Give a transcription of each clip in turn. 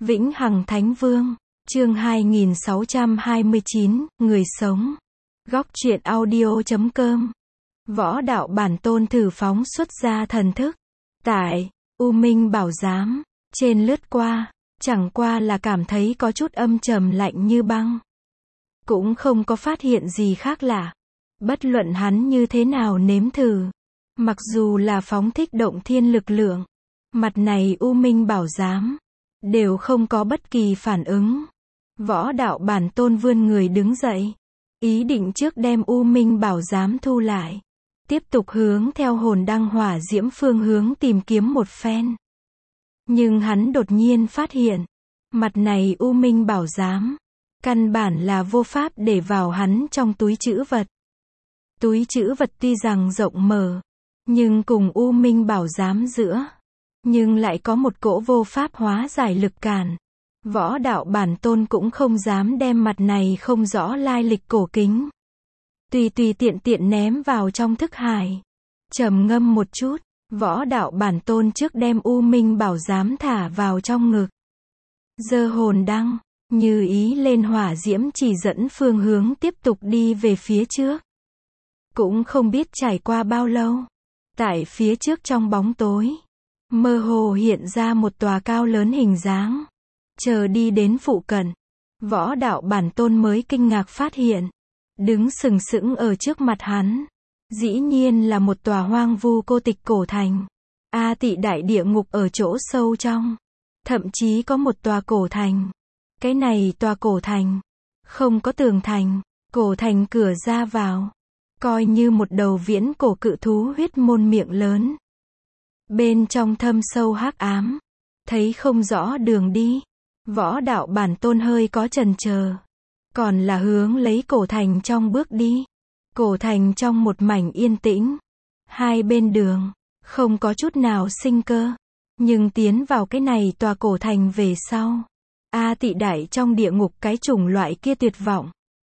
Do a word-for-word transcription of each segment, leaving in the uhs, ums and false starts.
Vĩnh Hằng Thánh Vương, chương hai nghìn sáu trăm hai mươi chín, Người sống. Góc truyện audio chấm com. Võ đạo bản tôn thử phóng xuất ra thần thức. Tại U Minh Bảo Giám, trên lướt qua, chẳng qua là cảm thấy có chút âm trầm lạnh như băng. Cũng không có phát hiện gì khác lạ. Bất luận hắn như thế nào nếm thử, mặc dù là phóng thích động thiên lực lượng, mặt này U Minh Bảo Giám đều không có bất kỳ phản ứng. Võ đạo bản tôn vươn người đứng dậy, ý định trước đem U Minh Bảo Giám thu lại, tiếp tục hướng theo hồn đăng hỏa diễm phương hướng tìm kiếm một phen. Nhưng hắn đột nhiên phát hiện, mặt này U Minh Bảo Giám căn bản là vô pháp để vào hắn trong túi trữ vật. Túi trữ vật tuy rằng rộng mở, nhưng cùng U Minh Bảo Giám giữa, nhưng lại có một cỗ vô pháp hóa giải lực cản. Võ đạo bản tôn cũng không dám đem mặt này không rõ lai lịch cổ kính tùy tùy tiện tiện ném vào trong thức hải. Trầm ngâm một chút, võ đạo bản tôn trước đem U Minh Bảo Giám thả vào trong ngực. Giơ hồn đăng, như ý lên hỏa diễm chỉ dẫn phương hướng tiếp tục đi về phía trước. Cũng không biết trải qua bao lâu, tại phía trước trong bóng tối, mơ hồ hiện ra một tòa cao lớn hình dáng. Chờ đi đến phụ cận, võ đạo bản tôn mới kinh ngạc phát hiện, đứng sừng sững ở trước mặt hắn, dĩ nhiên là một tòa hoang vu cô tịch cổ thành. A Tị đại địa ngục ở chỗ sâu trong, thậm chí có một tòa cổ thành. Cái này tòa cổ thành, không có tường thành, cổ thành cửa ra vào, coi như một đầu viễn cổ cự thú huyết môn miệng lớn. Bên trong thâm sâu hắc ám, thấy không rõ đường đi. Võ đạo bản tôn hơi có chần chờ, còn là hướng lấy cổ thành trong bước đi. Cổ thành trong một mảnh yên tĩnh, hai bên đường không có chút nào sinh cơ, nhưng tiến vào cái này tòa cổ thành về sau, A Tị đại trong địa ngục cái chủng loại kia tuyệt vọng,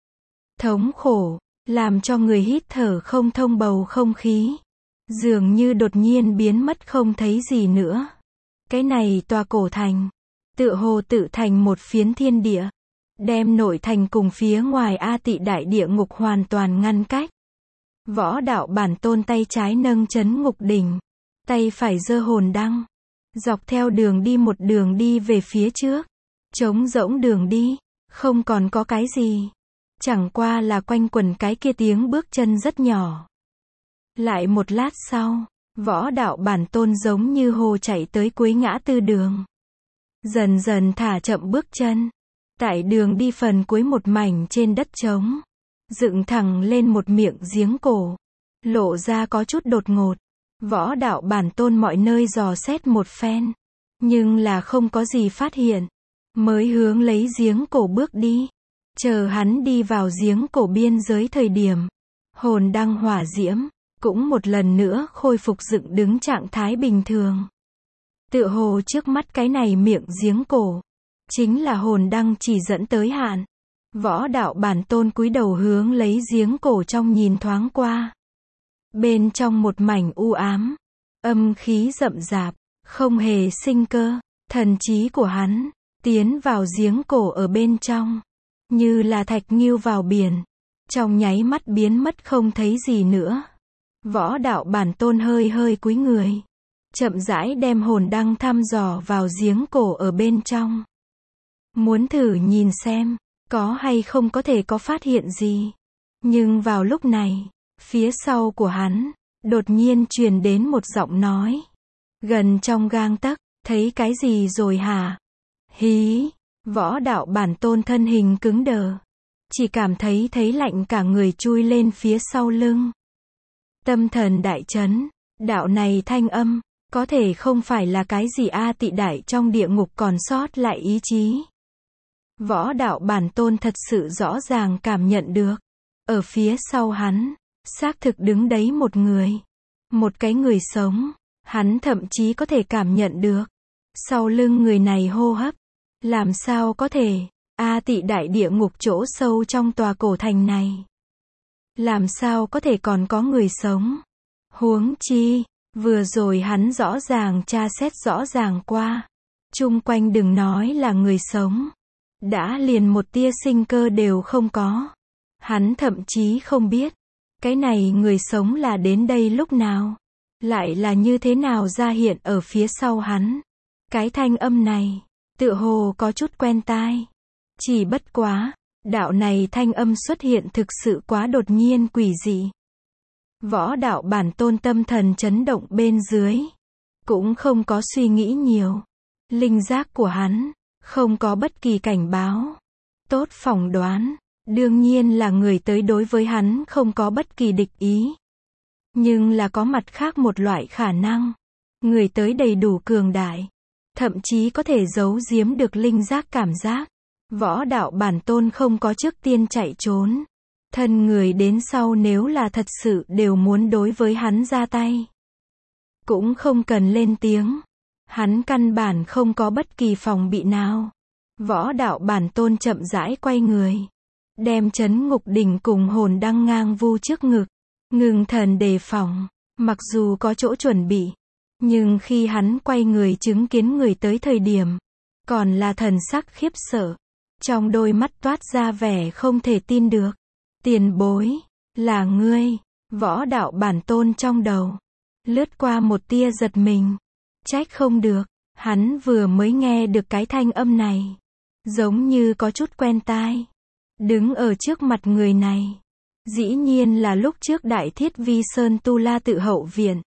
thống khổ, làm cho người hít thở không thông bầu không khí, dường như đột nhiên biến mất không thấy gì nữa. Cái này tòa cổ thành tựa hồ tự thành một phiến thiên địa, đem nội thành cùng phía ngoài A Tị đại địa ngục hoàn toàn ngăn cách. Võ đạo bản tôn tay trái nâng chấn ngục đỉnh, tay phải giơ hồn đăng, dọc theo đường đi một đường đi về phía trước. Trống rỗng đường đi, không còn có cái gì, chẳng qua là quanh quẩn cái kia tiếng bước chân rất nhỏ. Lại một lát sau, võ đạo bản tôn giống như hồ chạy tới cuối ngã tư đường, dần dần thả chậm bước chân. Tại đường đi phần cuối một mảnh trên đất trống, dựng thẳng lên một miệng giếng cổ, lộ ra có chút đột ngột. Võ đạo bản tôn mọi nơi dò xét một phen, nhưng là không có gì phát hiện, mới hướng lấy giếng cổ bước đi. Chờ hắn đi vào giếng cổ biên giới thời điểm, hồn đăng hỏa diễm cũng một lần nữa khôi phục dựng đứng trạng thái bình thường. Tựa hồ trước mắt cái này miệng giếng cổ chính là hồn đăng chỉ dẫn tới hạn. Võ đạo bản tôn cúi đầu hướng lấy giếng cổ trong nhìn thoáng qua. Bên trong một mảnh u ám, âm khí rậm rạp, không hề sinh cơ. Thần trí của hắn tiến vào giếng cổ ở bên trong, như là thạch nghiêu vào biển, trong nháy mắt biến mất không thấy gì nữa. Võ đạo bản tôn hơi hơi cúi người, chậm rãi đem hồn đăng thăm dò vào giếng cổ ở bên trong, muốn thử nhìn xem có hay không có thể có phát hiện gì. Nhưng vào lúc này, phía sau của hắn đột nhiên truyền đến một giọng nói, gần trong gang tấc. Thấy cái gì rồi hả? Hí! Võ đạo bản tôn thân hình cứng đờ, chỉ cảm thấy thấy lạnh cả người chui lên phía sau lưng. Tâm thần đại chấn, đạo này thanh âm, có thể không phải là cái gì A Tị đại trong địa ngục còn sót lại ý chí. Võ đạo bản tôn thật sự rõ ràng cảm nhận được, ở phía sau hắn, xác thực đứng đấy một người. Một cái người sống, hắn thậm chí có thể cảm nhận được sau lưng người này hô hấp. Làm sao có thể, A Tị đại địa ngục chỗ sâu trong tòa cổ thành này, làm sao có thể còn có người sống? Huống chi, vừa rồi hắn rõ ràng tra xét rõ ràng qua, Chung quanh đừng nói là người sống. Đã liền một tia sinh cơ đều không có. Hắn thậm chí không biết. Cái này người sống là đến đây lúc nào. Lại là như thế nào ra hiện ở phía sau hắn. Cái thanh âm này. Tựa hồ có chút quen tai. Chỉ bất quá. Đạo này thanh âm xuất hiện thực sự quá đột nhiên quỷ dị. Võ đạo bản tôn tâm thần chấn động bên dưới. Cũng không có suy nghĩ nhiều. Linh giác của hắn. Không có bất kỳ cảnh báo. Tốt phỏng đoán. Đương nhiên là người tới đối với hắn không có bất kỳ địch ý. Nhưng là có mặt khác một loại khả năng. Người tới đầy đủ cường đại. Thậm chí có thể giấu giếm được linh giác cảm giác. Võ đạo bản tôn không có trước tiên chạy trốn. Thân người đến sau nếu là thật sự đều muốn đối với hắn ra tay. Cũng không cần lên tiếng. Hắn căn bản không có bất kỳ phòng bị nào. Võ đạo bản tôn chậm rãi quay người. Đem chấn ngục đỉnh cùng hồn đăng ngang vu trước ngực. Ngưng thần đề phòng. Mặc dù có chỗ chuẩn bị. Nhưng khi hắn quay người chứng kiến người tới thời điểm. Còn là thần sắc khiếp sợ. Trong đôi mắt toát ra vẻ không thể tin được. Tiền bối. Là ngươi. Võ đạo bản tôn trong đầu. Lướt qua một tia giật mình. Trách không được. Hắn vừa mới nghe được cái thanh âm này. Giống như có chút quen tai. Đứng ở trước mặt người này. Dĩ nhiên là lúc trước Đại Thiết Vi Sơn Tu La Tự hậu viện.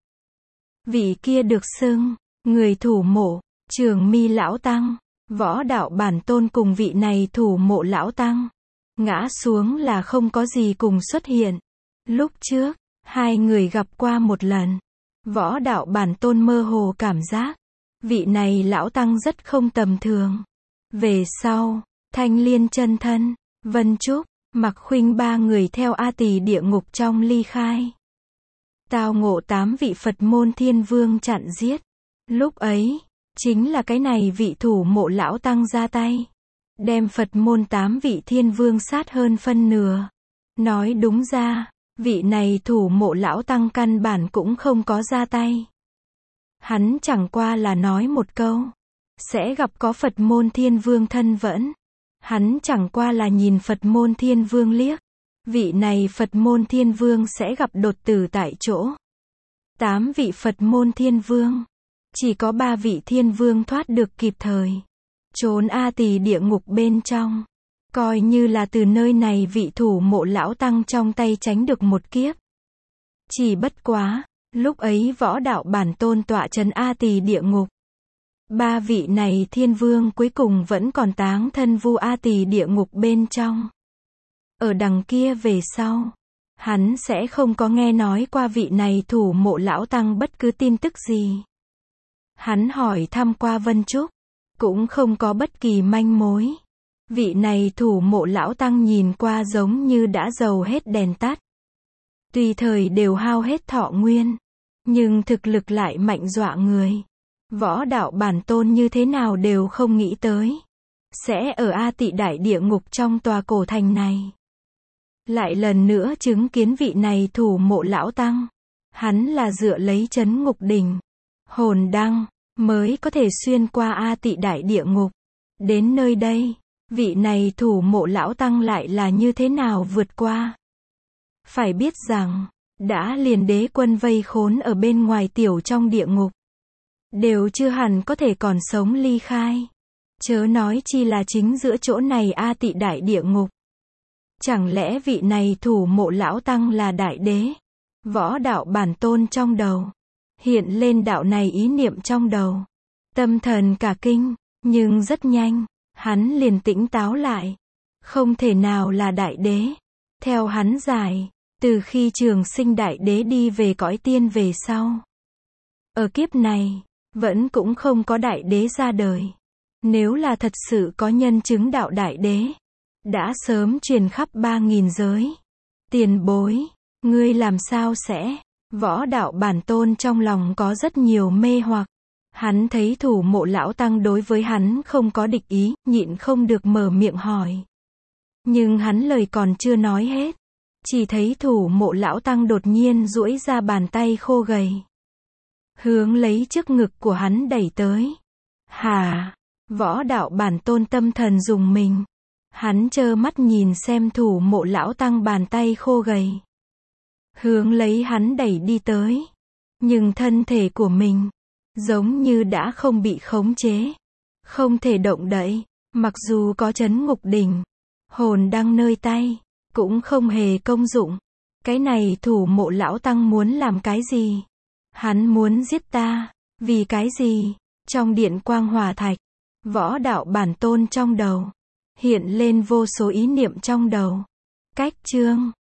Vị kia được xưng. Người thủ mộ. Trường Mi lão tăng. Võ đạo bản tôn cùng vị này thủ mộ lão tăng. Ngã xuống là không có gì cùng xuất hiện. Lúc trước. Hai người gặp qua một lần. Võ đạo bản tôn mơ hồ cảm giác. Vị này lão tăng rất không tầm thường. Về sau. Thanh Liên chân thân. Vân Trúc. Mặc Khuynh ba người theo A Tỳ địa ngục trong ly khai. Tao ngộ tám vị Phật môn thiên vương chặn giết. Lúc ấy. Chính là cái này vị thủ mộ lão tăng ra tay. Đem Phật môn tám vị thiên vương sát hơn phân nửa. Nói đúng ra. Vị này thủ mộ lão tăng căn bản cũng không có ra tay. Hắn chẳng qua là nói một câu. Sẽ gặp có Phật môn thiên vương thân vẫn. Hắn chẳng qua là nhìn Phật môn thiên vương liếc. Vị này Phật môn thiên vương sẽ gặp đột tử tại chỗ. Tám vị Phật môn thiên vương. Chỉ có ba vị thiên vương thoát được kịp thời. Trốn A Tỳ địa ngục bên trong. Coi như là từ nơi này vị thủ mộ lão tăng trong tay tránh được một kiếp. Chỉ bất quá. Lúc ấy võ đạo bản tôn tọa trấn A Tỳ địa ngục. Ba vị này thiên vương cuối cùng vẫn còn táng thân vu A Tỳ địa ngục bên trong. Ở đằng kia về sau. Hắn sẽ không có nghe nói qua vị này thủ mộ lão tăng bất cứ tin tức gì. Hắn hỏi thăm qua Vân Trúc. Cũng không có bất kỳ manh mối. Vị này thủ mộ lão tăng nhìn qua giống như đã dầu hết đèn tắt. Tùy thời đều hao hết thọ nguyên. Nhưng thực lực lại mạnh dọa người. Võ đạo bản tôn như thế nào đều không nghĩ tới. Sẽ ở A Tỳ đại địa ngục trong tòa cổ thành này. Lại lần nữa chứng kiến vị này thủ mộ lão tăng. Hắn là dựa lấy chấn ngục đỉnh. Hồn đăng. Mới có thể xuyên qua A Tỳ đại địa ngục. Đến nơi đây. Vị này thủ mộ lão tăng lại là như thế nào vượt qua. Phải biết rằng. Đã liền đế quân vây khốn ở bên ngoài tiểu trong địa ngục. Đều chưa hẳn có thể còn sống ly khai. Chớ nói chi là chính giữa chỗ này A Tỳ đại địa ngục. Chẳng lẽ vị này thủ mộ lão tăng là đại đế? Võ đạo bản tôn trong đầu. Hiện lên đạo này ý niệm trong đầu. Tâm thần cả kinh. Nhưng rất nhanh. Hắn liền tỉnh táo lại. Không thể nào là đại đế. Theo hắn giải. Từ khi Trường Sinh đại đế đi về cõi tiên về sau. Ở kiếp này. Vẫn cũng không có đại đế ra đời. Nếu là thật sự có nhân chứng đạo đại đế. Đã sớm truyền khắp ba nghìn giới. Tiền bối. Ngươi làm sao sẽ. Võ đạo bản tôn trong lòng có rất nhiều mê hoặc. Hắn thấy thủ mộ lão tăng đối với hắn không có địch ý. Nhịn không được mở miệng hỏi. Nhưng hắn lời còn chưa nói hết. Chỉ thấy thủ mộ lão tăng đột nhiên duỗi ra bàn tay khô gầy. Hướng lấy trước ngực của hắn đẩy tới. Hà, Võ đạo bản tôn tâm thần rùng mình. Hắn trơ mắt nhìn xem thủ mộ lão tăng bàn tay khô gầy. Hướng lấy hắn đẩy đi tới. Nhưng thân thể của mình, giống như đã không bị khống chế. Không thể động đậy. Mặc dù có chấn ngục đỉnh, hồn đăng nơi tay, cũng không hề công dụng. Cái này thủ mộ lão tăng muốn làm cái gì? Hắn muốn giết ta. Vì cái gì? Trong điện quang hỏa thạch, võ đạo bản tôn trong đầu hiện lên vô số ý niệm trong đầu. Cách chương